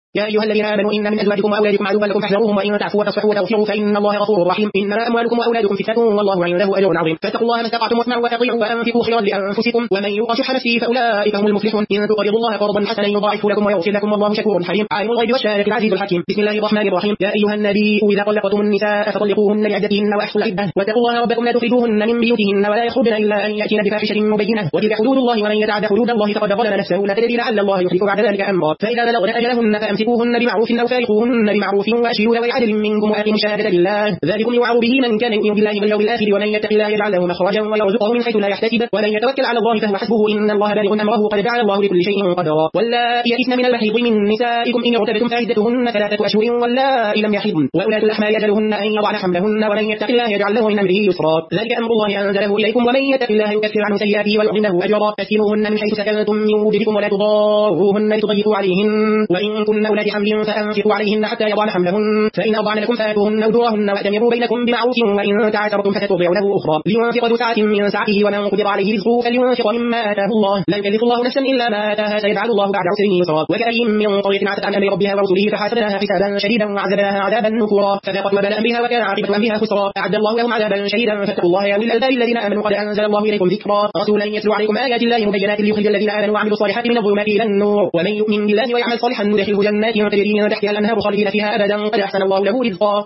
يا أيها الذين آمنوا إن من أزواجكم وأولادكم عدوا لكم فاحذروهم وإن تعفوا وتصفحوا وتغفروا فإن الله غفور رحيم. إنما أموالكم وأولادكم فتنة والله عنده أجر عظيم. فاتقوا الله ما استطعتم واسمعوا وأطيعوا وأنفقوا خيرا لأنفسكم ومن يوق شح نفسه فأولئك هم المفلحون. إن تقرضوا الله قرضا حسنا يضاعفه لكم ويغفر لكم والله شكور حليم. عالم الغيب والشهادة العزيز الحكيم. بسم الله الرحمن الرحيم. يا أيها النبي إذا طلقتم النساء فطلقوهن لعدتهن وأحصوا العدة واتقوا الله ربكم لا تخرجوهن من بيوتهن ولا يخرجن إلا أن يأتين بفاحشة مبينة وتلك حدود الله ومن يتعد حدود الله فقد ظلم نفسه لا تدري لعل الله يحدث بعد ذلك أمرا. فإذا بلغن أجلهن فأمسكوهن بمعروف أو فارقوهن بمعروف وأشهدوا ذوي عدل منكم وأقيموا الشهادة لله ذلكم يوعظ به من كان يؤمن بالله واليوم الآخر ومن يتق الله يجعل له مخرجا ويرزقه من حيث لا يحتسب ومن يتوكل على الله فهو حسبه إن الله بالغ أمره قد جعل الله لكل شيء قدرا. واللائي يئسن من المحيض من نسائكم إن ارتبتم فعدتهن 3 أشهر واللائي لم يحضن وأولاة الأحمال أجلهن أن يضعن حملهن ومن يتق الله يجعل له من أمره يسرا ذلك أمر الله أنزله إليكم ومن يتق الله يكفر عنه سيئاته ويعظم له أجرا. فاسكنوهن من حيث سكنتم من وجدكم ولا تضاروهن لتضيقوا عليهن وإن كن أولاد حمل فأنفقوا عليهن حتى يضعن حملهن فإن أضعن لكم فآتوهن أجورهن وأتمروا بينكم بمعروف وإن تعاسرتم فسترضع له أخرى. لينفق ذو سعة من سعته ومن قدر عليه رزقه فلينفق مما آتاه الله لا يكلف الله نفسا إلا ما آتاها سيجعل الله بعد عسر يسرا. وكأي من قرية عتت عن أمر ربها ورسله فحاسبناها حسابا شديدا وعذبناها عذابا نكرا فذاقت وبال أمرها وكان عاقبة أمرها خسرا. أعد الله لهم عذابا شديدا فاتقوا الله يا أولي الألباب الذين آمنوا قد أنزل الله إليكم ذكرا رسولا يتلو عليكم آيات الله مبينات ليخرج الذين آمنوا وعملوا الصالحات من الظلمات إلى النور ومن يؤمن بالله ويعمل صالحا ندخله جنات تجري من تحتها الأنهار خالدين فيها أبدا قد أحسن الله له رزقا.